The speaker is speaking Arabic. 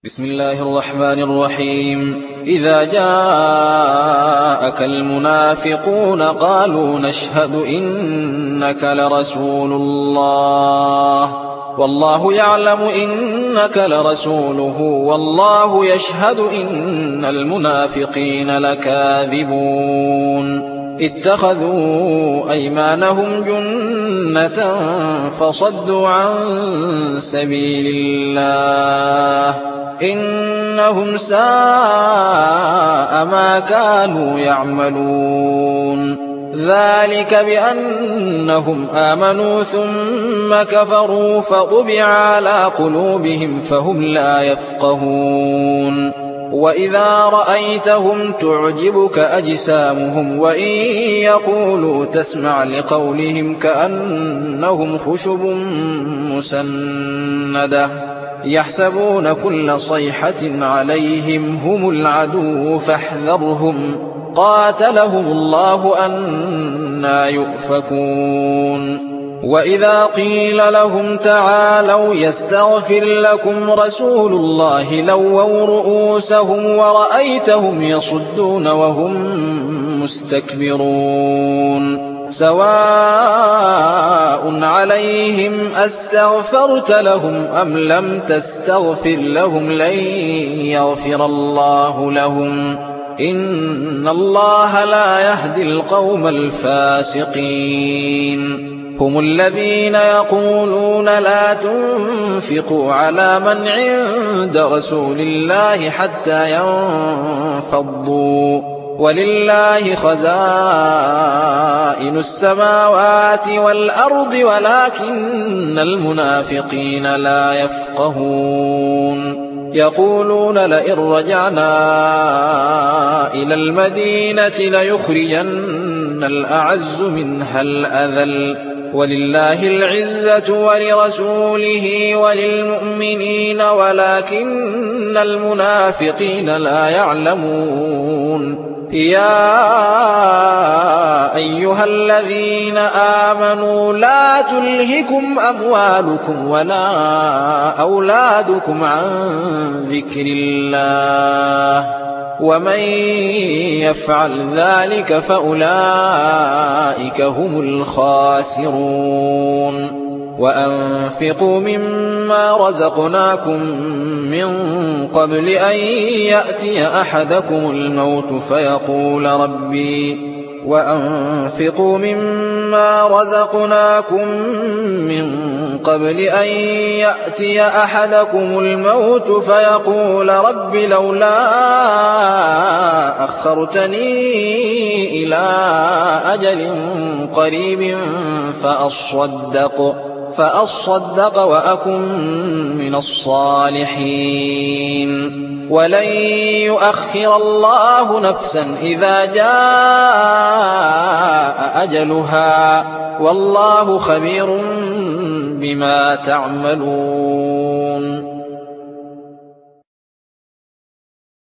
بسم الله الرحمن الرحيم. إذا جاءك المنافقون قالوا نشهد إنك لرسول الله والله يعلم إنك لرسوله والله يشهد إن المنافقين لكاذبون. اتخذوا أيمانهم جنة فصدوا عن سبيل الله إنهم ساء ما كانوا يعملون. ذلك بأنهم آمنوا ثم كفروا فطبع على قلوبهم فهم لا يفقهون. وإذا رأيتهم تعجبك أجسامهم وإن يقولوا تسمع لقولهم كأنهم خشب مسندة يحسبون كل صيحة عليهم هم العدو فاحذرهم قاتلهم الله أنى يؤفكون. وإذا قيل لهم تعالوا يستغفر لكم رسول الله لووا رؤوسهم ورأيتهم يصدون وهم مستكبرون. سواء عليهم أستغفرت لهم أم لم تستغفر لهم لن يغفر الله لهم إن الله لا يهدي القوم الفاسقين. هم الذين يقولون لا تنفقوا على من عند رسول الله حتى ينفضوا ولله خزائن السماوات والأرض ولكن المنافقين لا يفقهون. يقولون لئن رجعنا إلى المدينة ليخرجن الأعز منها الأذل ولله العزة ولرسوله وللمؤمنين ولكن المنافقين لا يعلمون. يا أيها الذين آمنوا لا تلهكم أموالكم ولا أولادكم عن ذكر الله ومن يفعل ذلك فأولئك هم الخاسرون. وأنفقوا مما رزقناكم من قبل أن يأتي أحدكم الموت وأنفقوا مما رزقناكم من قبل أن يأتي أحدكم الموت فيقول رب لولا أخرتني إلى أجل قريب فأصدق وأكن من الصالحين. ولن يؤخر الله نفسا إذا جاء أجلها والله خبير بما تعملون.